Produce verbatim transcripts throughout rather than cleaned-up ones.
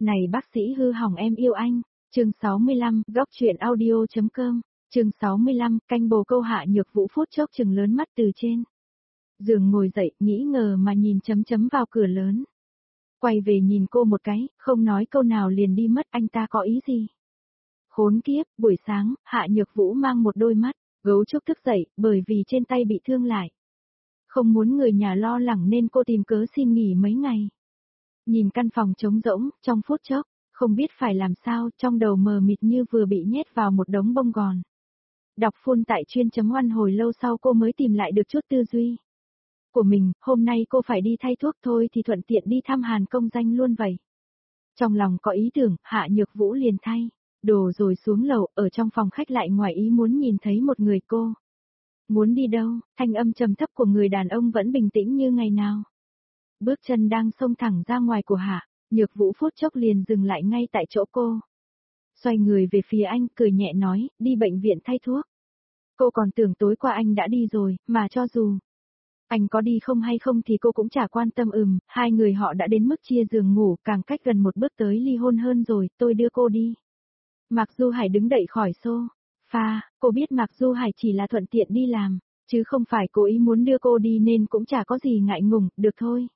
Này bác sĩ hư hỏng em yêu anh, chương sáu mươi lăm, góc truyện audio.com, chương sáu mươi lăm, canh bồ câu Hạ Nhược Vũ phút chốc chừng lớn mắt từ trên giường ngồi dậy, nghĩ ngờ mà nhìn chấm chấm vào cửa lớn. Quay về nhìn cô một cái, không nói câu nào liền đi mất, anh ta có ý gì? Khốn kiếp, buổi sáng, Hạ Nhược Vũ mang một đôi mắt, gấu trúc thức dậy, bởi vì trên tay bị thương lại. Không muốn người nhà lo lắng nên cô tìm cớ xin nghỉ mấy ngày. Nhìn căn phòng trống rỗng, trong phút chốc, không biết phải làm sao, trong đầu mờ mịt như vừa bị nhét vào một đống bông gòn. Đọc full tại chuyên chấm oan hồi lâu sau cô mới tìm lại được chút tư duy của mình, hôm nay cô phải đi thay thuốc thôi thì thuận tiện đi thăm Hàn công danh luôn vậy. Trong lòng có ý tưởng, Hạ Nhược Vũ liền thay đồ rồi xuống lầu, ở trong phòng khách lại ngoài ý muốn nhìn thấy một người. Cô muốn đi đâu? Thanh âm trầm thấp của người đàn ông vẫn bình tĩnh như ngày nào. Bước chân đang xông thẳng ra ngoài của Hạ Nhược Vũ phút chốc liền dừng lại ngay tại chỗ cô. Xoay người về phía anh, cười nhẹ nói, đi bệnh viện thay thuốc. Cô còn tưởng tối qua anh đã đi rồi, mà cho dù anh có đi không hay không thì cô cũng chả quan tâm. Ừm, hai người họ đã đến mức chia giường ngủ, càng cách gần một bước tới ly hôn hơn rồi, tôi đưa cô đi. Mạc Du Hải đứng dậy khỏi sofa, cô biết Mạc Du Hải chỉ là thuận tiện đi làm, chứ không phải cố ý muốn đưa cô đi nên cũng chả có gì ngại ngùng, được thôi.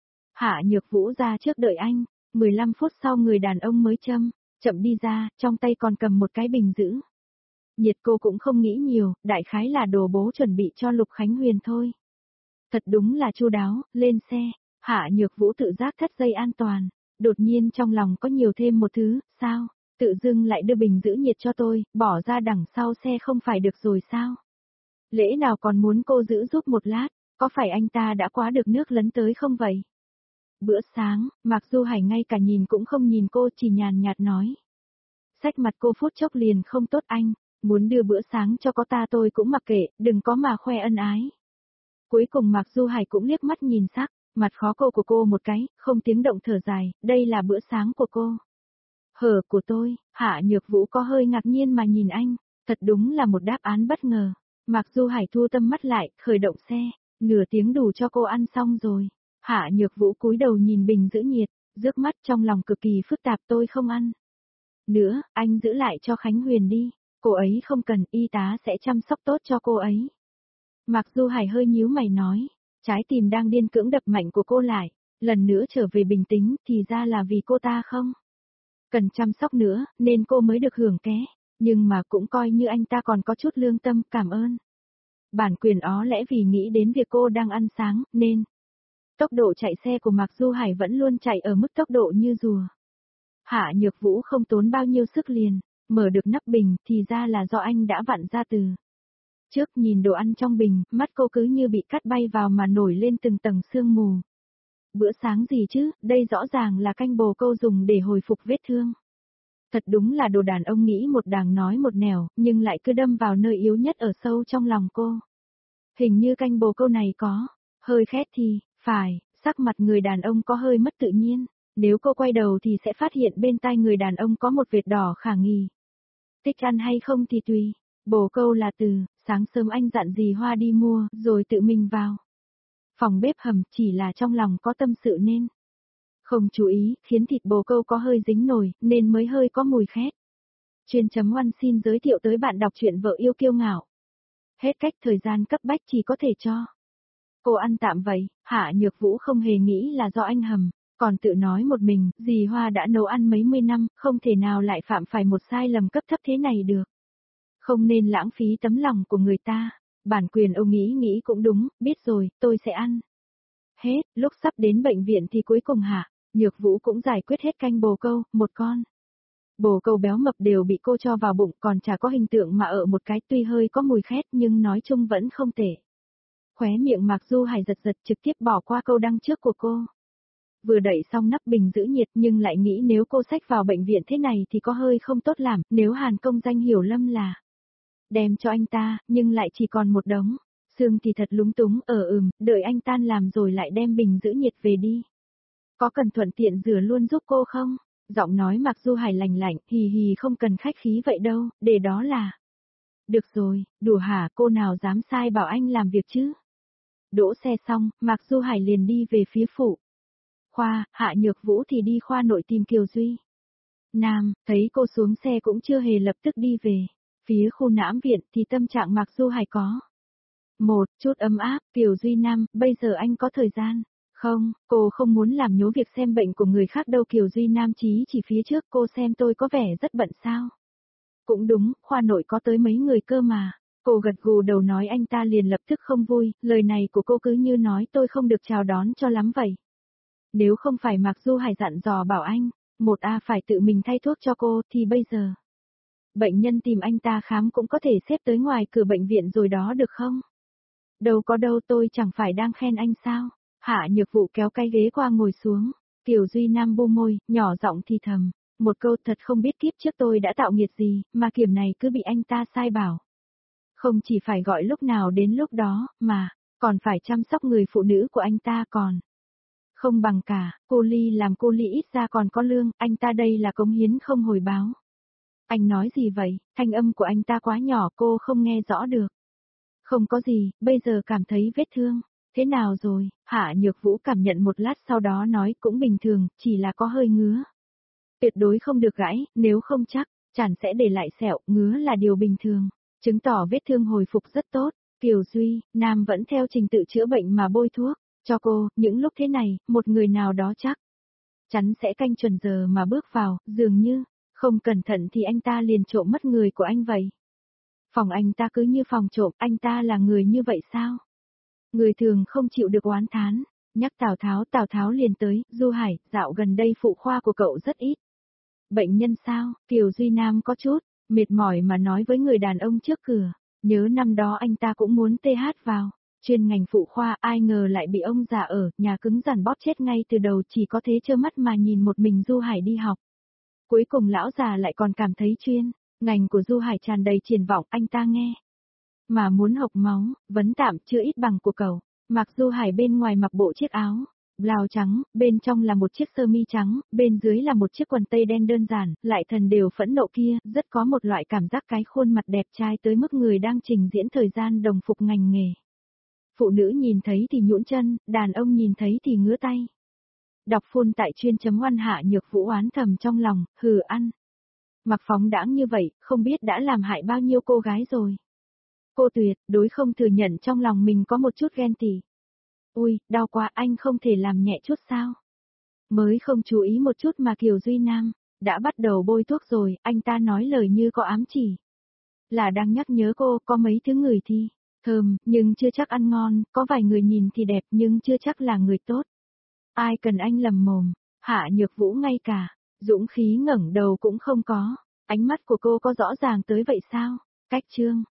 Hạ Nhược Vũ ra trước đợi anh, mười lăm phút sau người đàn ông mới chậm chậm đi ra, trong tay còn cầm một cái bình giữ nhiệt. Cô cũng không nghĩ nhiều, đại khái là đồ bố chuẩn bị cho Lục Khánh Huyền thôi. Thật đúng là chu đáo, lên xe, Hạ Nhược Vũ tự giác thắt dây an toàn, đột nhiên trong lòng có nhiều thêm một thứ, sao, tự dưng lại đưa bình giữ nhiệt cho tôi, bỏ ra đằng sau xe không phải được rồi sao? Lẽ nào còn muốn cô giữ giúp một lát, có phải anh ta đã quá được nước lấn tới không vậy? Bữa sáng, Mạc Du Hải ngay cả nhìn cũng không nhìn cô, chỉ nhàn nhạt nói. Xách mặt cô phút chốc liền không tốt. Anh muốn đưa bữa sáng cho có ta tôi cũng mặc kệ, đừng có mà khoe ân ái. Cuối cùng Mạc Du Hải cũng liếc mắt nhìn sắc mặt khó cô của cô một cái, không tiếng động thở dài, đây là bữa sáng của cô. Hở của tôi. Hạ Nhược Vũ có hơi ngạc nhiên mà nhìn anh, thật đúng là một đáp án bất ngờ. Mạc Du Hải thu tâm mắt lại, khởi động xe, nửa tiếng đủ cho cô ăn xong rồi. Hạ Nhược Vũ cúi đầu nhìn bình giữ nhiệt, rước mắt trong lòng cực kỳ phức tạp. Tôi không ăn nữa, anh giữ lại cho Khánh Huyền đi, cô ấy không cần, y tá sẽ chăm sóc tốt cho cô ấy. Mạc Du Hải hơi nhíu mày nói, trái tim đang điên cưỡng đập mạnh của cô lại, lần nữa trở về bình tĩnh, thì ra là vì cô ta không cần chăm sóc nữa, nên cô mới được hưởng ké, nhưng mà cũng coi như anh ta còn có chút lương tâm, cảm ơn. Bản quyền ó lẽ vì nghĩ đến việc cô đang ăn sáng, nên tốc độ chạy xe của Mạc Du Hải vẫn luôn chạy ở mức tốc độ như rùa. Hạ Nhược Vũ không tốn bao nhiêu sức liền mở được nắp bình, thì ra là do anh đã vặn ra từ trước. Nhìn đồ ăn trong bình, mắt cô cứ như bị cắt bay vào mà nổi lên từng tầng sương mù. Bữa sáng gì chứ, đây rõ ràng là canh bồ câu dùng để hồi phục vết thương. Thật đúng là đồ đàn ông nghĩ một đàng nói một nẻo, nhưng lại cứ đâm vào nơi yếu nhất ở sâu trong lòng cô. Hình như canh bồ câu này có hơi khét thì phải. Sắc mặt người đàn ông có hơi mất tự nhiên, nếu cô quay đầu thì sẽ phát hiện bên tai người đàn ông có một vệt đỏ khả nghi. Thích ăn hay không thì tùy. Bồ câu là từ sáng sớm anh dặn dì Hoa đi mua, rồi tự mình vào phòng bếp hầm, chỉ là trong lòng có tâm sự nên không chú ý, khiến thịt bồ câu có hơi dính nồi, nên mới hơi có mùi khét. Chuyên chấm oan xin giới thiệu tới bạn đọc truyện vợ yêu kiêu ngạo. Hết cách, thời gian cấp bách chỉ có thể cho cô ăn tạm vậy. Hạ Nhược Vũ không hề nghĩ là do anh hầm, còn tự nói một mình, dì Hoa đã nấu ăn mấy mươi năm, không thể nào lại phạm phải một sai lầm cấp thấp thế này được. Không nên lãng phí tấm lòng của người ta. Bản quyền ông nghĩ nghĩ cũng đúng, biết rồi, tôi sẽ ăn hết. Lúc sắp đến bệnh viện thì cuối cùng Hạ Nhược Vũ cũng giải quyết hết canh bồ câu, một con bồ câu béo mập đều bị cô cho vào bụng, còn chả có hình tượng mà ở một cái, tuy hơi có mùi khét nhưng nói chung vẫn không tệ. Khóe miệng Mạc Du Hải giật giật, trực tiếp bỏ qua câu đăng trước của cô. Vừa đẩy xong nắp bình giữ nhiệt nhưng lại nghĩ nếu cô xách vào bệnh viện thế này thì có hơi không tốt làm, nếu Hàn công danh hiểu lầm là đem cho anh ta, nhưng lại chỉ còn một đống xương thì thật lúng túng. Ở ừm, đợi anh tan làm rồi lại đem bình giữ nhiệt về đi. Có cần thuận tiện rửa luôn giúp cô không? Giọng nói Mạc Du Hải lành lạnh, hì hì, không cần khách khí vậy đâu, để đó là được rồi. Đùa hả, cô nào dám sai bảo anh làm việc chứ? Đỗ xe xong, Mạc Du Hải liền đi về phía phụ khoa, Hạ Nhược Vũ thì đi khoa nội tìm Kiều Duy. Nam, thấy cô xuống xe cũng chưa hề lập tức đi về. Phía khu nãm viện thì tâm trạng Mạc Du Hải có một chút ấm áp. Kiều Duy Nam, bây giờ anh có thời gian? Không, cô không muốn làm nhố việc xem bệnh của người khác đâu. Kiều Duy Nam chí chỉ phía trước, cô xem tôi có vẻ rất bận sao? Cũng đúng, khoa nội có tới mấy người cơ mà. Cô gật gù đầu nói, anh ta liền lập tức không vui, lời này của cô cứ như nói tôi không được chào đón cho lắm vậy. Nếu không phải Mạc Du Hải dặn dò bảo anh, một A phải tự mình thay thuốc cho cô thì bây giờ bệnh nhân tìm anh ta khám cũng có thể xếp tới ngoài cửa bệnh viện rồi đó được không? Đâu có đâu, tôi chẳng phải đang khen anh sao? Hạ Nhược Vũ kéo cái ghế qua ngồi xuống. Kiều Duy Nam bu môi, nhỏ giọng thì thầm, một câu thật không biết kiếp trước tôi đã tạo nghiệt gì, mà kiểm này cứ bị anh ta sai bảo. Không chỉ phải gọi lúc nào đến lúc đó, mà còn phải chăm sóc người phụ nữ của anh ta còn không bằng cả. Cô Ly làm cô Ly ít ra còn có lương, anh ta đây là cống hiến không hồi báo. Anh nói gì vậy? Thanh âm của anh ta quá nhỏ, cô không nghe rõ được. Không có gì, bây giờ cảm thấy vết thương. Thế nào rồi? Hạ Nhược Vũ cảm nhận một lát sau đó nói, cũng bình thường, chỉ là có hơi ngứa. Tuyệt đối không được gãy, nếu không chắc chắn sẽ để lại sẹo. Ngứa là điều bình thường, chứng tỏ vết thương hồi phục rất tốt. Kiều Duy Nam vẫn theo trình tự chữa bệnh mà bôi thuốc cho cô. Những lúc thế này, một người nào đó chắc chắn sẽ canh chuẩn giờ mà bước vào, dường như không cẩn thận thì anh ta liền trộm mất người của anh vậy. Phòng anh ta cứ như phòng trộm, anh ta là người như vậy sao? Người thường không chịu được oán thán. Nhắc Tào Tháo, Tào Tháo liền tới. Du Hải, dạo gần đây phụ khoa của cậu rất ít bệnh nhân sao? Kiều Duy Nam có chút mệt mỏi mà nói với người đàn ông trước cửa. Nhớ năm đó anh ta cũng muốn tê hát vào chuyên ngành phụ khoa, ai ngờ lại bị ông già ở nhà cứng rắn bóp chết ngay từ đầu, chỉ có thế trơ mắt mà nhìn một mình Du Hải đi học. Cuối cùng lão già lại còn cảm thấy chuyên ngành của Du Hải tràn đầy triển vọng, anh ta nghe mà muốn hộc máu. Vấn tạm chưa ít bằng của cậu. Mặc Du Hải bên ngoài mặc bộ chiếc áo blau trắng, bên trong là một chiếc sơ mi trắng, bên dưới là một chiếc quần tây đen đơn giản, lại thần đều phẫn nộ kia, rất có một loại cảm giác cái khuôn mặt đẹp trai tới mức người đang trình diễn thời gian đồng phục ngành nghề. Phụ nữ nhìn thấy thì nhũn chân, đàn ông nhìn thấy thì ngứa tay. Đọc phun tại chuyên chấm oan. Hạ Nhược Vũ oán thầm trong lòng, hừ ăn. Mặc phóng đãng như vậy, không biết đã làm hại bao nhiêu cô gái rồi. Cô tuyệt đối không thừa nhận trong lòng mình có một chút ghen tị. Ui, đau quá, anh không thể làm nhẹ chút sao? Mới không chú ý một chút mà Kiều Duy Nam đã bắt đầu bôi thuốc rồi, anh ta nói lời như có ám chỉ. Là đang nhắc nhớ cô, có mấy thứ người thì thơm, nhưng chưa chắc ăn ngon, có vài người nhìn thì đẹp nhưng chưa chắc là người tốt. Ai cần anh lầm mồm? Hạ Nhược Vũ ngay cả dũng khí ngẩng đầu cũng không có. Ánh mắt của cô có rõ ràng tới vậy sao? Cách chương